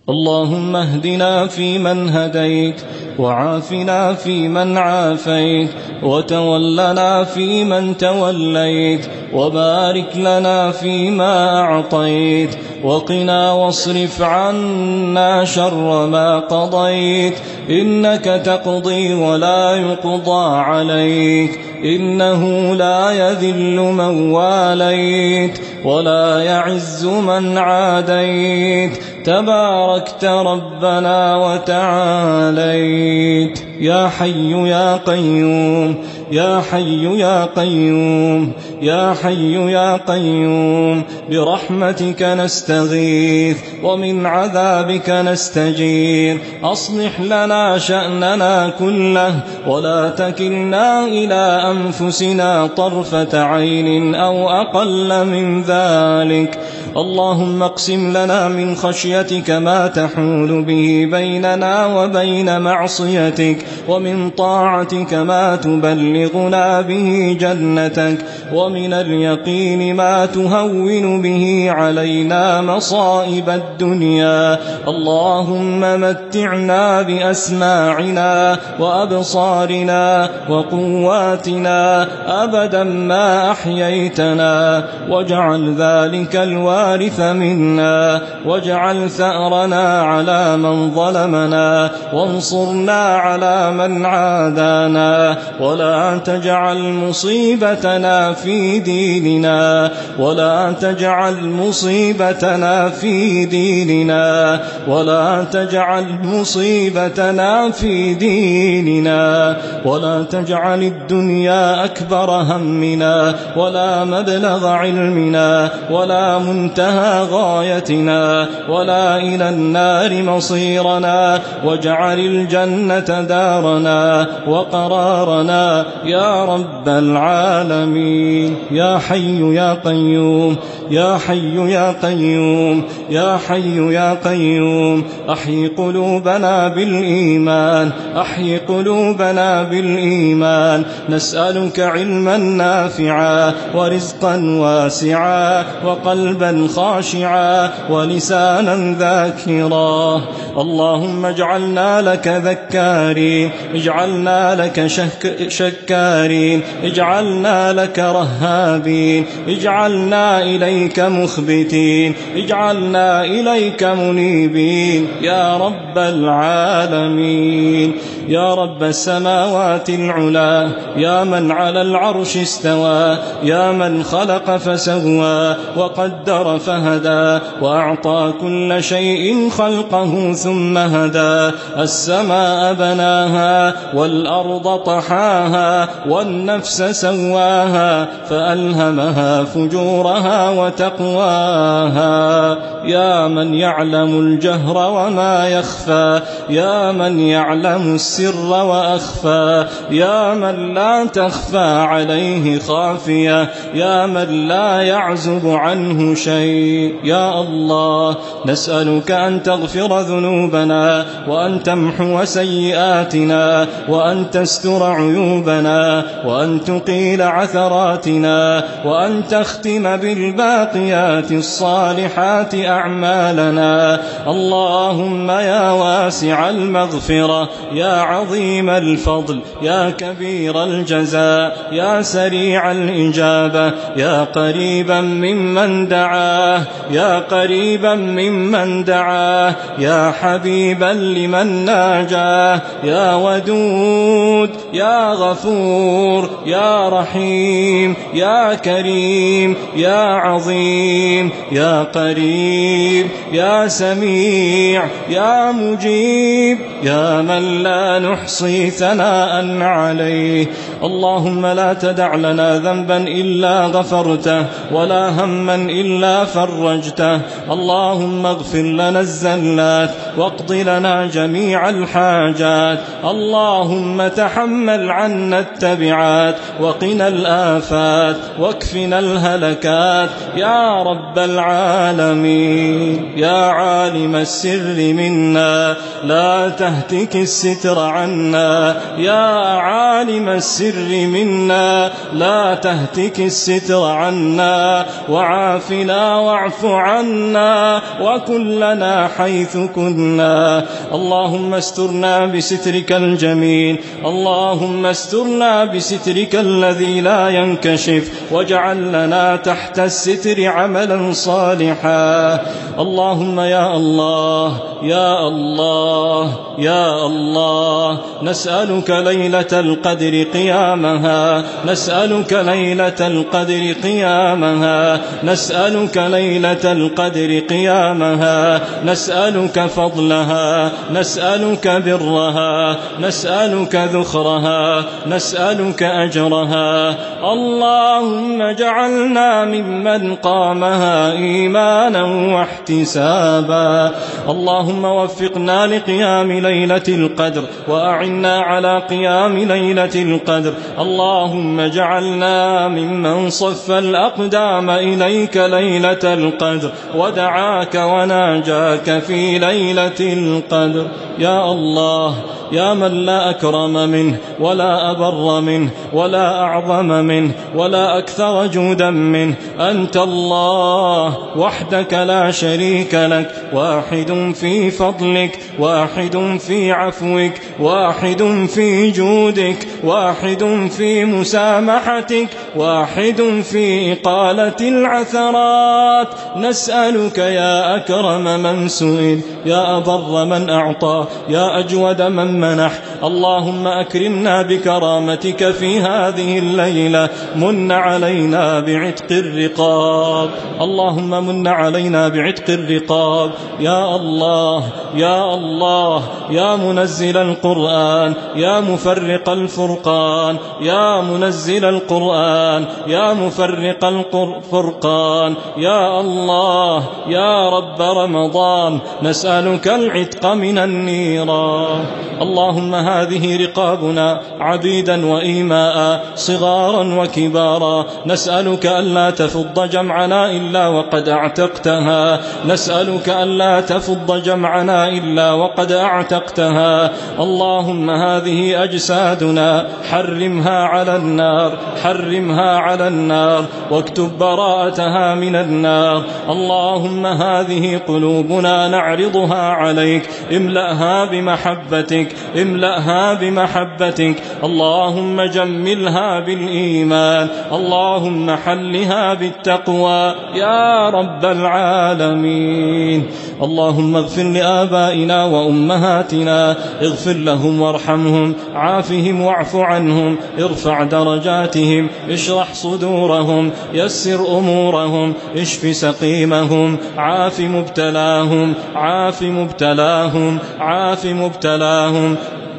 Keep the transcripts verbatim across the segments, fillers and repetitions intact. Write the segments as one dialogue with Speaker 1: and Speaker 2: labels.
Speaker 1: اللهم اهدنا فيمن هديت، وعافنا فيمن عافيت، وتولنا فيمن توليت، وبارك لنا فيما أعطيت، وقنا واصرف عنا شر ما قضيت، إنك تقضي ولا يقضى عليك، إنه لا يذل من واليت ولا يعز من عاديت، تباركت ربنا وتعاليت. يا حي يا قيوم، يا حي يا قيوم، يا حي يا قيوم، برحمتك نستغيث ومن عذابك نستجير، أصلح لنا شأننا كله ولا تكلنا إلى أنفسنا طرفة عين أو أقل من ذلك. اللهم اقسم لنا من خشيتك ما تحول به بيننا وبين معصيتك، ومن طاعتك ما تبلغنا به جنتك، ومن اليقين ما تهون به علينا مصائب الدنيا. اللهم متعنا بأسماعنا وأبصارنا وقواتنا أبدا ما أحييتنا، واجعل ذلك الوارث منا، واجعل ثأرنا على من ظلمنا، وانصرنا على من عادانا، ولا تجعل مصيبتنا في ديننا، ولا تجعل مصيبتنا في ديننا، ولا تجعل مصيبتنا في ديننا، ولا تجعل الدنيا أكبر همنا، ولا مبلغ علمنا، ولا منتهى غايتنا، ولا إلى النار مصيرنا، واجعل الجنة دارنا وقرارنا يا رب العالمين. يا حي يا قيوم، يا حي يا قيوم، يا حي يا قيوم، أحيي قلوبنا بالإيمان، أحيي قلوبنا بالإيمان. نسألك علما نافعا ورزقا واسعا وقلبا خاشعا ولسانا ذاكرا. اللهم اجعلنا لك ذكارين، اجعلنا لك شك شكارين، اجعلنا لك رهابين، اجعلنا إليك مخبتين، اجعلنا إليك منيبين يا رب العالمين. يا رب السماوات العلا، يا من على العرش استوى، يا من خلق فسوى وقدر فهدى، وأعطى كل شيء خلقه ثم هدى. السماء بناها والأرض طحاها والنفس سواها، فألهمها فجورها وتقواها. يا من يعلم الجهر وما يخفى، يا من يعلم السر وأخفى، يا من لا تخفى عليه خافية، يا من لا يعزب عنه شيء. يا الله، نسألك أن تغفر ذنوبنا، وأن تمحو سيئاتنا، وأن تستر عيوبنا، وأن تقيل عثراتنا، وأن تختم بالباقيات الصالحات أعمالنا. اللهم يا واسع المغفرة، يا عظيم الفضل، يا كبير الجزاء، يا سريع الإجابة، يا قريبا ممن دعاه، يا قريبا ممن دعاه، يا حبيبا لمن ناجاه، يا ودود، يا غفور، يا رحيم، يا كريم، يا عظيم، يا قريب، يا سميع، يا مجيب، يا من لا نحصي ثناء عليه. اللهم لا تدع لنا ذنبا إلا غفرته، ولا هما إلا فرجته. اللهم اغفر لنا الزلات، واقض لنا جميع الحاجات. اللهم تحمل عنا التبعات، وقنا الآفات، واكفنا الهلكات يا رب العالمين. يا عالم السر منا، لا تهتك الستر عنا، يا عالم السر منا، لا تهتك الستر عنا، منا وعافنا واعف عنا وكن لنا حيث كنا. اللهم استرنا بسترك الجميل، اللهم استرنا بسترك الذي لا ينكشف، واجعل لنا تحت الستر عملا صالحا. اللهم يا الله يا الله يا الله نسألك ليلة القدر قيامها، نسألك ليلة القدر قيامها، نسألك ليلة القدر قيامها، نسألك فضلها، نسألك برها، نسألك ذخرها، نسألك أجرها. اللهم اجعلنا ممن قامها إيمانا واحتسابا. اللهم وفقنا لقيام ليلة القدر وأعنا على قيام ليلة القدر. اللهم اجعلنا ممن صف الأقدام إليك ليلة القدر ودعاك وناجاك في ليلة القدر. يا الله يا من لا أكرم منه ولا أبر منه ولا أعظم منه ولا أكثر جودا منه، أنت الله وحدك لا شريك لك، واحد في فضلك، واحد في عفوك، واحد في جودك، واحد في مسامحتك، واحد في إقالة العثرات. نسألك يا أكرم من سئل، يا أبر من أعطى، يا أجود من منح. اللهم أكرمنا بكرامتك في هذه الليلة، من علينا بعتق الرقاب، اللهم من علينا بعتق الرقاب. يا الله يا الله يا منزل القرآن، يا مفرق الفرقان، يا منزل القرآن، يا مفرق الفرقان، يا الله يا رب رمضان، نسألك العتق من النيران. اللهم هذه رقابنا عبيدا وإيماء، صغارا وكبارا، نسألك ألا تفض جمعنا إلا وقد اعتقتها، نسألك ألا تفض جمعنا إلا وقد اعتقتها. اللهم هذه أجسادنا حرمها على النار، حرمها على النار واكتب براءتها من النار. اللهم هذه قلوبنا نعرضها عليك، املأها بمحبتك، املأها بمحبتك. اللهم جملها بالإيمان، اللهم حلها بالتقوى يا رب العالمين. اللهم اغفر لآبائنا وأمهاتنا، اغفر لهم وارحمهم، عافهم واعف عنهم، ارفع درجاتهم، اشرح صدورهم، يسر أمورهم، اشف سقيمهم، عاف مبتلاهم، عاف مبتلاهم، عاف مبتلاهم،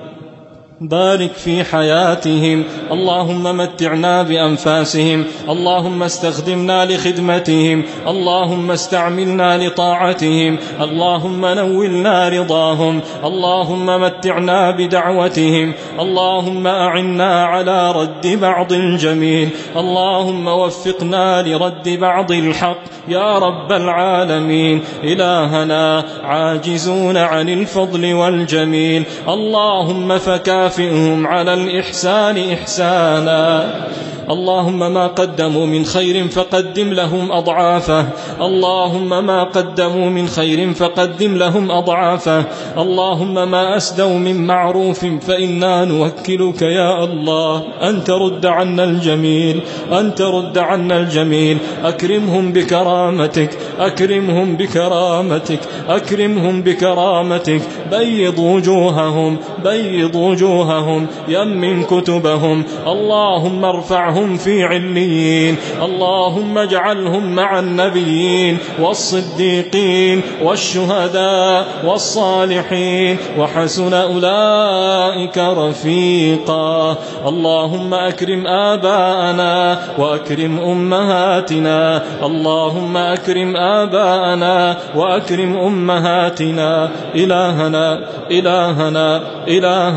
Speaker 1: بارك في حياتهم. اللهم متعنا بأنفاسهم، اللهم استخدمنا لخدمتهم، اللهم استعملنا لطاعتهم، اللهم نولنا رضاهم، اللهم متعنا بدعوتهم، اللهم أعنا على رد بعض الجميل، اللهم وفقنا لرد بعض الحق يا رب العالمين. إلهنا عاجزون عن الفضل والجميل، اللهم فكافئهم على الإحسان إحسانا. اللهم ما قدموا من خير فقدم لهم أضعافه، اللهم ما قدموا من خير فقدم لهم أضعافه. اللهم ما أسدوا من معروف فإنا نوكلك يا الله أن ترد عنا الجميل، أن ترد عنا الجميل. أكرمهم بكرامتك، أكرمهم بكرامتك، أكرمهم بكرامتك. بيض وجوههم، بيض وجوههم، يمن كتبهم. اللهم ارفعهم في عليين، اللهم اجعلهم مع النبيين والصديقين والشهداء والصالحين وحسن أولئك رفيقا. اللهم أكرم آباءنا وأكرم أمهاتنا، اللهم أكرم آباءنا وأكرم أمهاتنا. إلهنا إلهنا إلهنا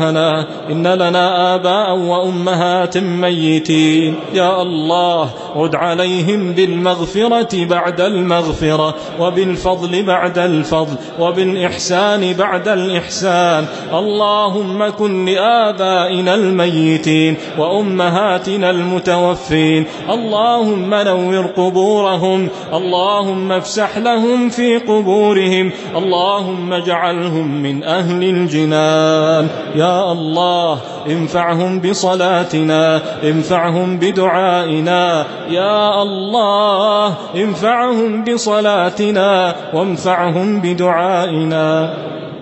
Speaker 1: إن لنا آباء وأمهات ميتين، يا الله عد عليهم بالمغفرة بعد المغفرة، وبالفضل بعد الفضل، وبالإحسان بعد الإحسان. اللهم كن لآبائنا الميتين وأمهاتنا المتوفين، اللهم نور قبورهم، اللهم افسح لهم في قبورهم، اللهم اجعلهم من أهل الجنان. يا الله انفعهم بصلاتنا، انفعهم بدعائنا، يا الله انفعهم بصلاتنا وانفعهم بدعائنا.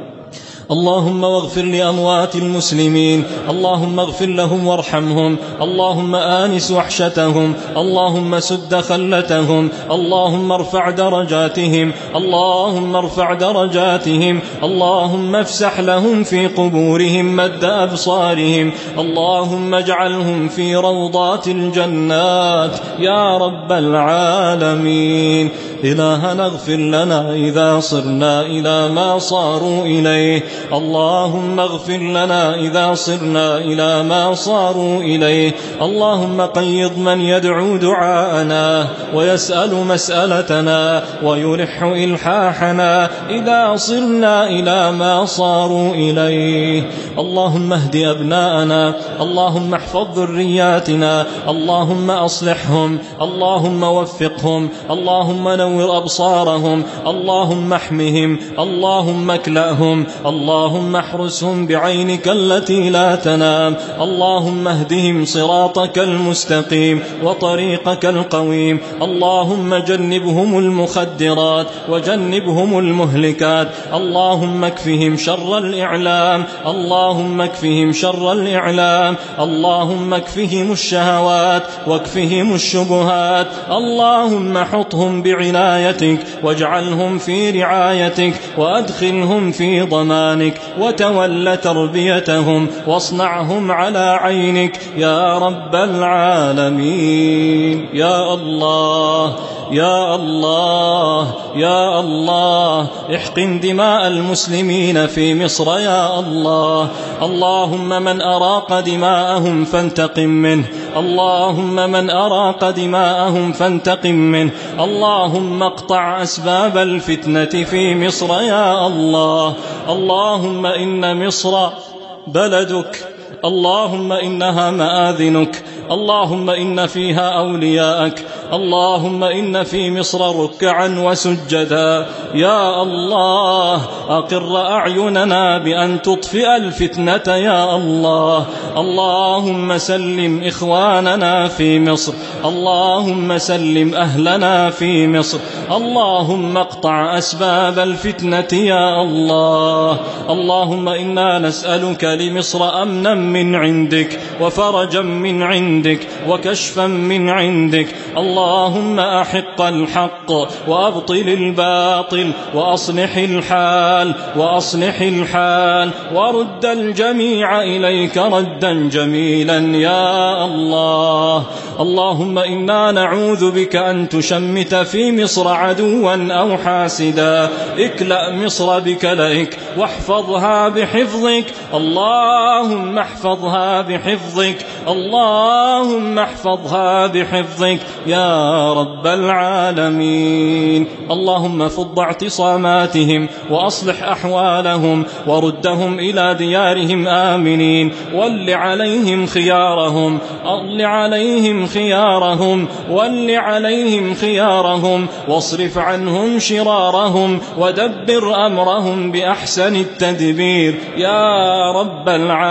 Speaker 1: اللهم اغفر لأموات المسلمين، اللهم اغفر لهم وارحمهم، اللهم آنس وحشتهم، اللهم سد خلتهم، اللهم ارفع درجاتهم، اللهم ارفع درجاتهم، اللهم افسح لهم في قبورهم مد أبصارهم، اللهم اجعلهم في روضات الجنات يا رب العالمين. إلهنا اغفر لنا إذا صرنا إلى ما صاروا إليه، اللهم اغفر لنا إذا صرنا إلى ما صاروا إليه، اللهم قيض من يدعو دعاءنا ويسأل مسألتنا ويلح إلحاحنا إذا صرنا إلى ما صاروا إليه. اللهم اهد أبناءنا، اللهم احفظ ذرياتنا، اللهم أصلحهم، اللهم وفقهم، اللهم نور أبصارهم، اللهم احمهم، اللهم اكلأهم، اللهم احرسهم بعينك التي لا تنام، اللهم اهدهم صراطك المستقيم وطريقك القويم، اللهم جنبهم المخدرات وجنبهم المهلكات، اللهم اكفهم شر الإعلام، اللهم اكفهم شر الإعلام، اللهم اكفهم الشهوات واكفهم الشبهات، اللهم حطهم بعنايتك واجعلهم في رعايتك وأدخلهم في ضمانك وتول تربيتهم واصنعهم على عينك يا رب العالمين. يا الله يا الله يا الله احقن دماء المسلمين في مصر يا الله، اللهم من أراق دماءهم فانتقم منه، اللهم من أراق دماءهم فانتقم منه، اللهم اقطع أسباب الفتنة في مصر يا الله. اللهم إن مصر بلدك، اللهم إنها مآذنك، اللهم إن فيها أولياءك، اللهم إن في مصر ركعا وسجدا يا الله. أقر أعيننا بأن تطفئ الفتنة يا الله، اللهم سلم إخواننا في مصر، اللهم سلم أهلنا في مصر، اللهم اقطع أسباب الفتنة يا الله. اللهم إنا نسألك لمصر أمنا من عندك وفرجا من عندك وكشفا من عندك، اللهم أحق الحق وأبطل الباطل وأصلح الحال وأصلح الحال ورد الجميع إليك ردا جميلا يا الله. اللهم إنا نعوذ بك أن تشمت في مصر عدوا أو حاسدا، اكلأ مصر بكلئك واحفظها بحفظك، اللهم احفظها بحفظك، اللهم احفظها بحفظك يا رب العالمين. اللهم فض اعتصاماتهم وأصلح أحوالهم وردهم إلى ديارهم آمنين، ول عليهم خيارهم، ول عليهم خيارهم، ول عليهم خيارهم، واصرف عنهم شرارهم، ودبر أمرهم بأحسن التدبير يا رب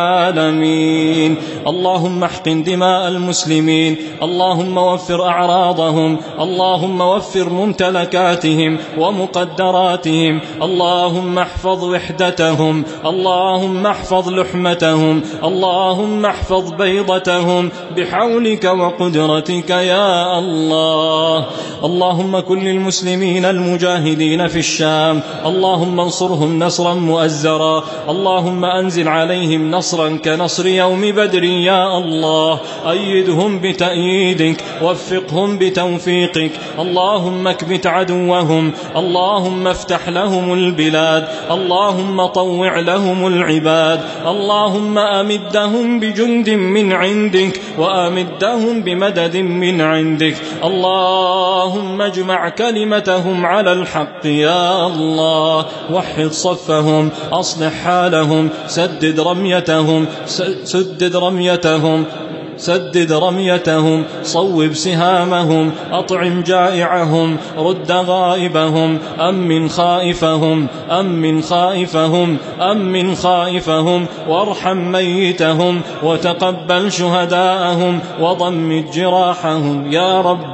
Speaker 1: العالمين. اللهم احقن دماء المسلمين، اللهم وفر أعراضهم، اللهم وفر ممتلكاتهم ومقدراتهم، اللهم احفظ وحدتهم، اللهم احفظ لحمتهم، اللهم احفظ بيضتهم بحولك وقدرتك يا الله. اللهم كن للمسلمين المجاهدين في الشام، اللهم انصرهم نصرا مؤزرا، اللهم أنزل عليهم نصرا كنصر يوم بدر يا الله، أيدهم بتأييدك، وفقهم بتوفيقك. اللهم اكبت عدوهم، اللهم افتح لهم البلاد، اللهم طوع لهم العباد، اللهم أمدهم بجند من عندك وأمدهم بمدد من عندك. اللهم اجمع كلمتهم على الحق يا الله، وحد صفهم، أصلح حالهم، سدد رميتهم سدد رميتهم سدد رميتهم، صوب سهامهم، أطعم جائعهم، رد غائبهم، أمن خائفهم أمن خائفهم أمن خائفهم وارحم ميتهم وتقبل شهداءهم وضمد جراحهم يا رب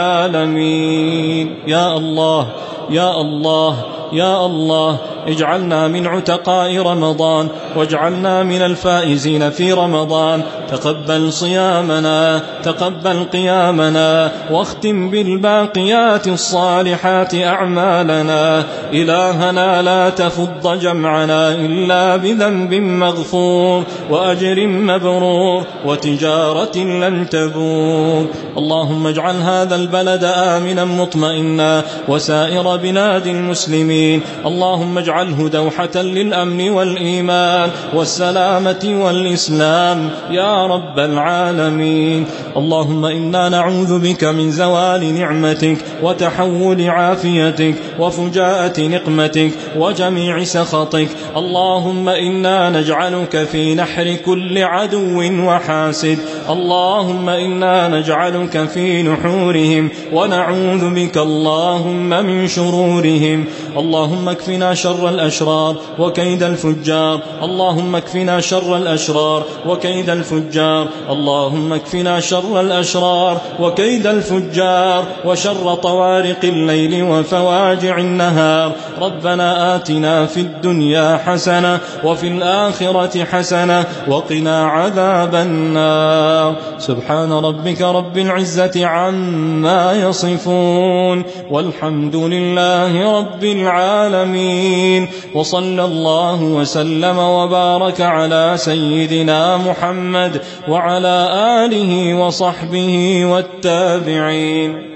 Speaker 1: العالمين. يا الله يا الله يا الله، اجعلنا من عتقاء رمضان، واجعلنا من الفائزين في رمضان. تقبل صيامنا، تقبل قيامنا، واختم بالباقيات الصالحات أعمالنا. إلهنا لا تفض جمعنا إلا بذنب مغفور وأجر مبرور وتجارة لن تبور. اللهم اجعل هذا البلد آمنا مطمئنا وسائر بلاد المسلمين. اللهم اجعله دوحة للأمن والإيمان والسلامة والإسلام يا رب العالمين. اللهم إنا نعوذ بك من زوال نعمتك وتحول عافيتك وفجاءة نقمتك وجميع سخطك. اللهم إنا نجعلك في نحر كل عدو وحاسد. اللهم إنا نجعلك في نحورهم ونعوذ بك اللهم من شرورهم. اللهم اكفنا شر الأشرار وكيد الفجار. اللهم اكفنا شر الأشرار وكيد الفجار. اللهم اكفنا شر الأشرار وكيد الفجار وشر طوارق الليل وفواجع النهار. ربنا آتنا في الدنيا حسنة وفي الآخرة حسنة وقنا عذاب النار. سبحان ربك رب العزة عما يصفون، والحمد لله رب العالمين، وصلى الله وسلم وبارك على سيدنا محمد وعلى آله وصحبه والتابعين.